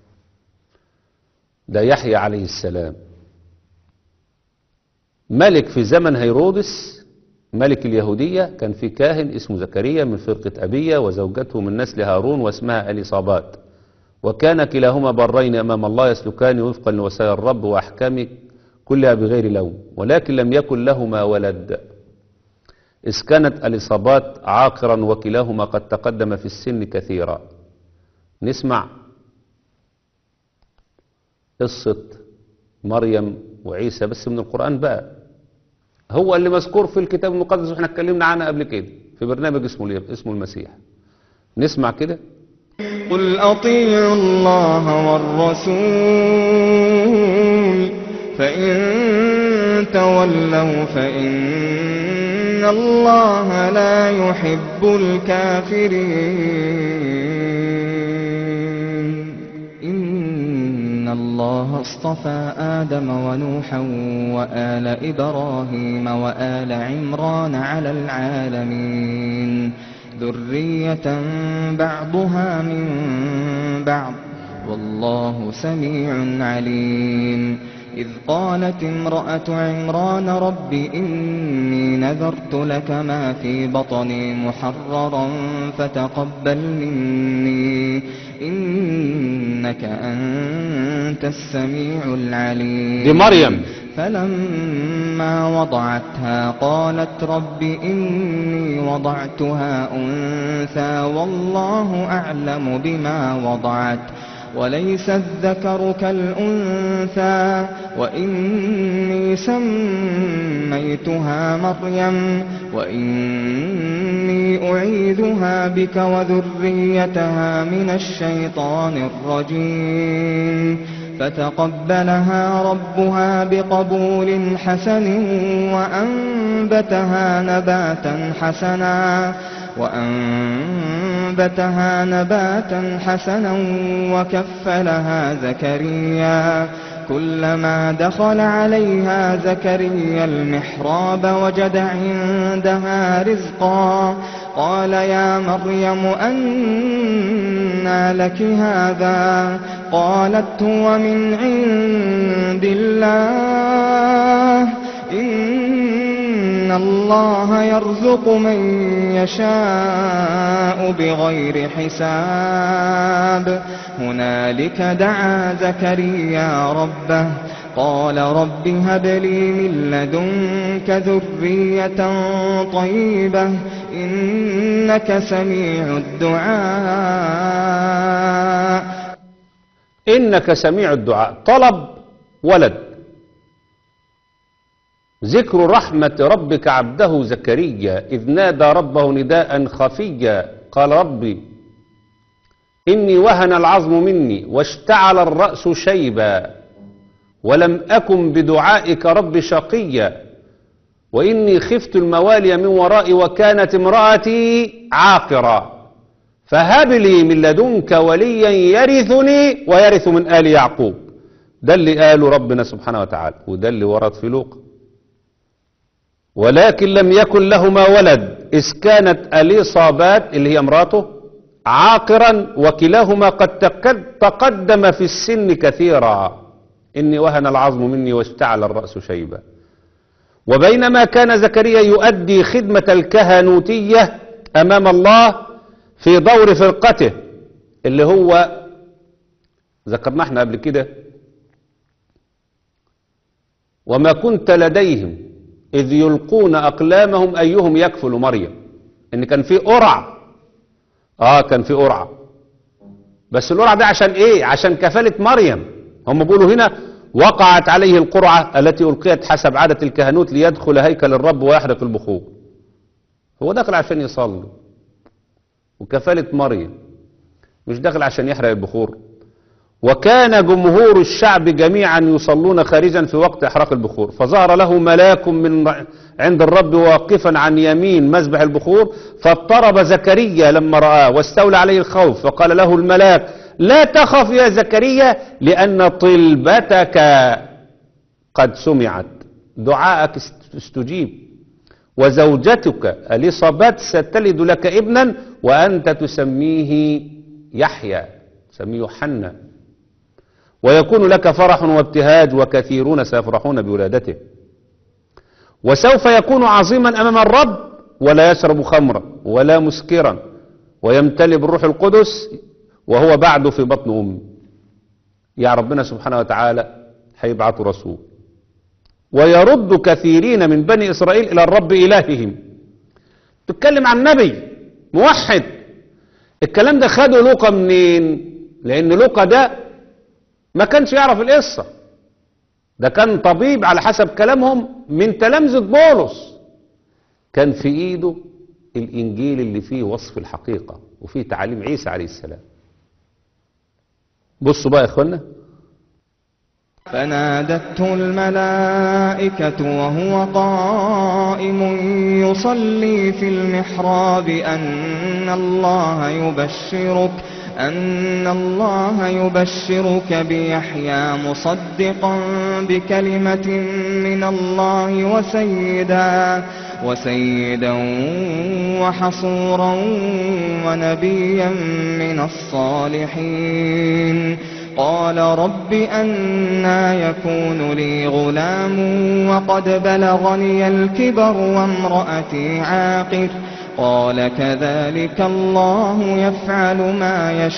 ده يحيى عليه السلام، ملك في زمن هيرودس ملك اليهودية كان في كاهن اسمه زكريا من فرقة أبية، وزوجته من نسل هارون واسمها أليصابات، وكان كلاهما برين أمام الله يسلكان وفقا لوصايا الرب وأحكامه كلها بغير لوم، ولكن لم يكن لهما ولد، إذ كانت أليصابات عاقرا وكلاهما قد تقدم في السن كثيرا. نسمع قصة مريم وعيسى بس من القرآن بقى، هو اللي مذكور في الكتاب المقدس واحنا اتكلمنا عنها قبل كده في برنامج اسمه اسمه المسيح. نسمع كده.
قل أطيعوا الله والرسول فإن تولوا فإن الله لا يحب الكافرين. إن الله اصطفى آدم ونوحا وآل إبراهيم وآل عمران على العالمين ذرية بعضها من بعض والله سميع عليم. إذ قالت امرأة عمران رب إني نذرت لك ما في بطني محررا فتقبل مني إنك أنت السميع العليم.
دي مريم.
فلما وضعتها قالت رب إني وضعتها أنثى والله أعلم بما وضعت وليس الذكر كالأنثى وإني سميتها مريم وإني أعيذها بك وذريتها من الشيطان الرجيم. فتقبلها ربها بقبول حسن وأنبتها نباتا حسنا وأنبتها نباتا حسنا وكفلها زكريا كلما دخل عليها زكريا المحراب وجد عندها رزقا قال يا مريم أنى لك هذا قالت هو من عند الله إن الله يرزق من يشاء بغير حساب. هنالك دعا زكريا ربه قال رب هب لي من لدنك ذرية طيبة إنك سميع الدعاء.
إنك سميع الدعاء، طلب ولد. ذكر رحمة ربك عبده زكريا إذ نادى ربه نداء خفيا قال ربي إني وهن العظم مني واشتعل الرأس شيبا ولم أكن بدعائك رب شقيا وإني خفت الموالي من ورائي وكانت امرأتي عاقرا فهب لي من لدنك وليا يرثني ويرث من آل يعقوب. ده اللي قاله ربنا سبحانه وتعالى، وده اللي ورد في لوقا. ولكن لم يكن لهما ولد إذ كانت أليصابات اللي هي امراته عاقرا وكلاهما قد تقدم في السن كثيرا إني وهن العظم مني واشتعل الرأس شيبا. وبينما كان زكريا يؤدي خدمة الكهنوتية أمام الله في دور فرقته اللي هو ذكرنا احنا قبل كده وما كنت لديهم إذ يلقون أقلامهم أيهم يكفل مريم، إن كان في قرعة. آه كان في قرعة، بس القرعة ده عشان إيه؟ عشان كفالة مريم. هم بيقولوا هنا وقعت عليه القرعة التي ألقيت حسب عادة الكهنوت ليدخل هيكل الرب ويحرق البخور. هو داخل عشان يصلي، وكفالة مريم، مش داخل عشان يحرق البخور. وكان جمهور الشعب جميعا يصلون خارجا في وقت إحراق البخور، فظهر له ملاك من عند الرب واقفا عن يمين مذبح البخور، فاضطرب زكريا لما رآه واستولى عليه الخوف، فقال له الملاك لا تخف يا زكريا لأن طلبتك قد سمعت، دعاءك استجيب، وزوجتك أليصابات ستلد لك ابنا وأنت تسميه يحيى، تسميه يوحنا، ويكون لك فرح وابتهاج وكثيرون سيفرحون بولادته. وسوف يكون عظيما أمام الرب، ولا يشرب خمرا ولا مسكرا ويمتلئ بالروح القدس وهو بعده في بطن أمه. يا ربنا سبحانه وتعالى هيبعث رسول ويرد كثيرين من بني إسرائيل إلى الرب إلههم. تتكلم عن نبي موحد. الكلام ده خده لوقا منين؟ لأن لوقا ده ما كانش يعرف القصة، ده كان طبيب على حسب كلامهم من تلامذة بولس، كان في ايده الانجيل اللي فيه وصف الحقيقة وفيه تعاليم عيسى عليه السلام. بصوا بقى يا اخوانا.
فنادته الملائكة وهو قائم يصلي في المحراب أن الله يبشرك أن الله يبشرك بيحيى مصدقا بكلمة من الله وسيدا وسيدا وحصورا ونبيا من الصالحين. قال رب أنى يكون لي غلام وقد بلغني الكبر وامرأتي عاقر. قال كذلك الله يفعل ما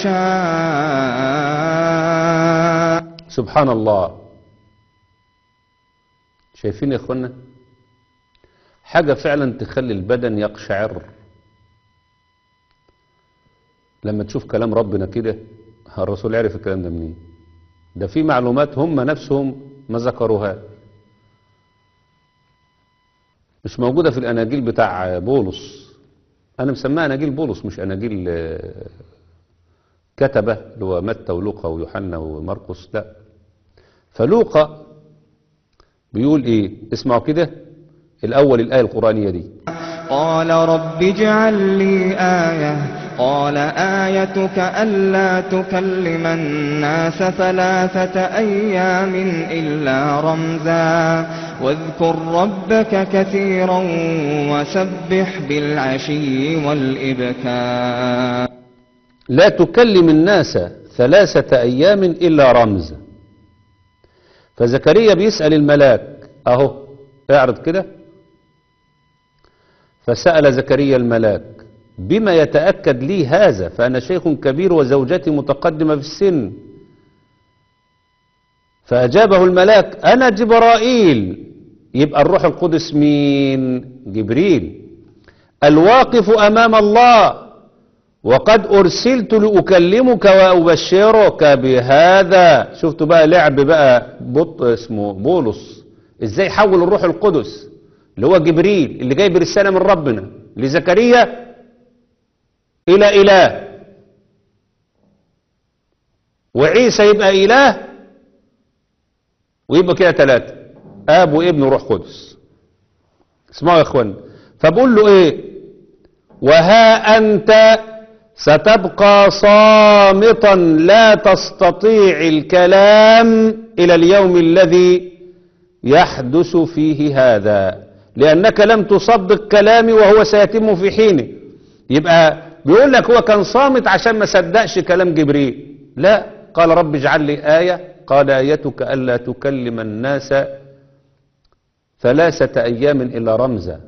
يشاء.
سبحان الله. شايفين يا اخوانا؟ حاجة فعلا تخلي البدن يقشعر لما تشوف كلام ربنا كده. الرسول عرف الكلام ده منين؟ ده في معلومات هم نفسهم ما ذكروها، مش موجودة في الأناجيل بتاع بولس. أنا مسميها أناجيل بولس مش أناجيل كتبة اللي هو متى ولوقا ويوحنا ومرقس، لا. فلوقا بيقول إيه؟ اسمعوا كده الأول الآية القرآنية دي.
قال رب اجعل لي آية. قال آيتك ألا تكلم الناس ثلاثة أيام إلا رمزا واذكر ربك كثيرا وسبح بالعشي والإبكار.
لا تكلم الناس ثلاثة أيام إلا رمزا. فزكريا بيسأل الملاك أهو اعرض كده. فسأل زكريا الملاك بما يتأكد لي هذا فأنا شيخ كبير وزوجتي متقدمة في السن. فأجابه الملاك أنا جبرائيل. يبقى الروح القدس مين؟ جبريل الواقف أمام الله وقد أرسلت لأكلمك وأبشرك بهذا. شفتوا بقى لعب بقى بط اسمه بولس ازاي حول الروح القدس اللي هو جبريل اللي جايب رسالة من ربنا لزكريا إلى إله، وعيسى يبقى إله ويبقى كده ثلاثة، آب وابن وروح قدس. اسمعوا يا اخوان. فبقول له ايه؟ وها أنت ستبقى صامتا لا تستطيع الكلام إلى اليوم الذي يحدث فيه هذا لأنك لم تصدق كلامي وهو سيتم في حينه. يبقى بيقول لك هو كان صامت عشان ما صدقش كلام جبريل. لا، قال رب اجعل لي آية. قال آيتك ألا تكلم الناس ثلاثة أيام إلا رمزا.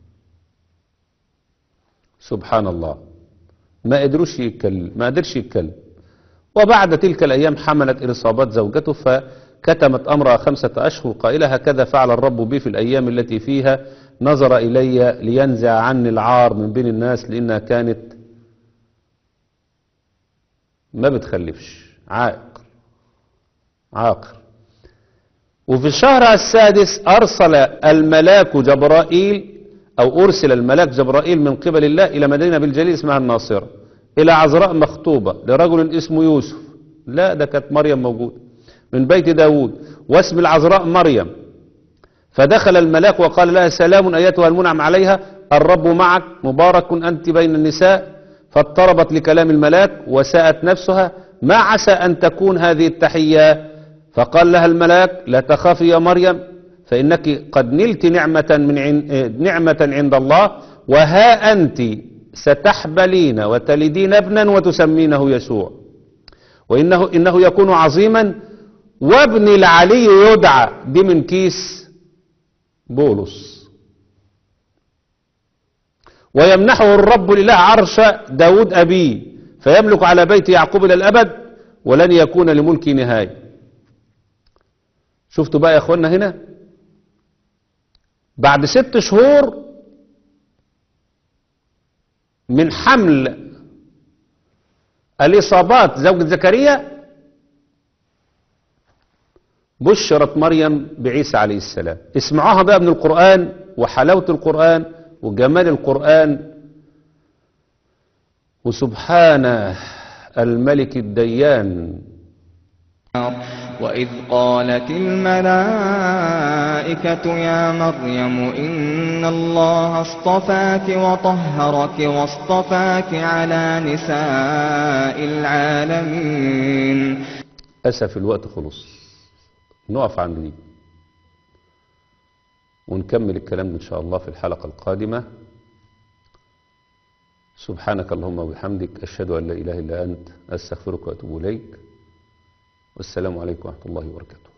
سبحان الله. ما قدروش يتكلم، ما قدرش يتكلم. وبعد تلك الأيام حملت إليصابات زوجته فكتمت أمرها خمسة أشهر قائلة هكذا فعل الرب بي في الأيام التي فيها نظر إلي لينزع عني العار من بين الناس لأنها كانت ما بتخلفش، عاقر عاقر. وفي الشهر السادس أرسل الملاك جبرائيل أو أرسل الملاك جبرائيل من قبل الله إلى مدينة بالجليل اسمها الناصرة إلى عذراء مخطوبة لرجل اسمه يوسف. لا، ده كانت مريم موجود من بيت داود واسم العذراء مريم. فدخل الملاك وقال لها سلام أيتها المنعم عليها الرب معك مبارك أنت بين النساء. فاضطربت لكلام الملاك وساءت نفسها ما عسى أن تكون هذه التحية. فقال لها الملاك لا تخافي يا مريم فإنك قد نلت نعمة من عند نعمة عند الله وها أنت ستحبلين وتلدين ابنا وتسمينه يسوع وإنه إنه يكون عظيما وابن العلي يدعى. دي من كيس بولس ويمنحه الرب الإله عرش داود أبيه فيملك على بيت يعقوب إلى الأبد ولن يكون لملكه نهاية. شفتوا بقى يا أخوانا هنا بعد ست شهور من حمل الإصابات زوجة زكريا بشرت مريم بعيسى عليه السلام. اسمعوها بقى من القرآن وحلاوة القرآن وجمال القرآن وسبحان الملك الديان.
وإذ قالت الملائكة يا مريم إن الله اصطفاك وطهرك واصطفاك على نساء العالمين.
أسف الوقت خلص، نقف عند دي ونكمل الكلام إن شاء الله في الحلقة القادمة. سبحانك اللهم وبحمدك أشهد أن لا إله إلا أنت أستغفرك وأتوب إليك والسلام عليكم ورحمة الله وبركاته.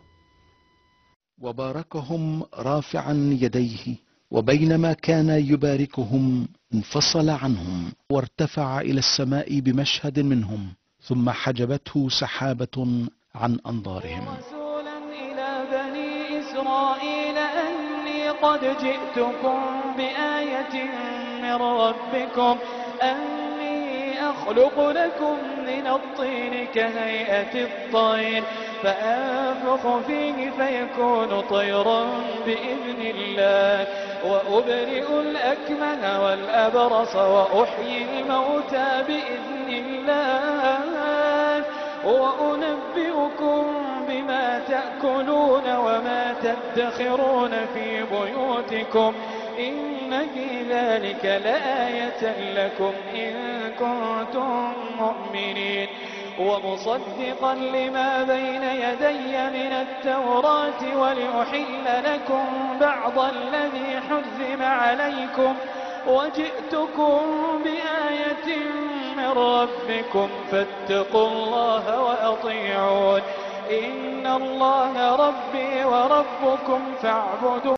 وباركهم رافعا يديه وبينما كان يباركهم انفصل عنهم وارتفع إلى السماء بمشهد منهم ثم حجبته سحابة عن أنظارهم.
رسولا إلى بني إسرائيل أني قد جئتكم بآية من ربكم أني أخلق لكم من الطين كهيئة الطير فأنفخ فيه فيكون طيرا بإذن الله وأبرئ الأكمه والأبرص وأحيي الموتى بإذن الله وأنبئكم بما تأكلون وما تدخرون في بيوتكم إن في ذلك لآية لكم إن كنتم مؤمنين ومصدقا لما بين يدي من التوراة ولأحل لكم بعض الذي حرم عليكم وجئتكم بآية من ربكم فاتقوا الله وأطيعون إن الله ربي وربكم فاعبدوا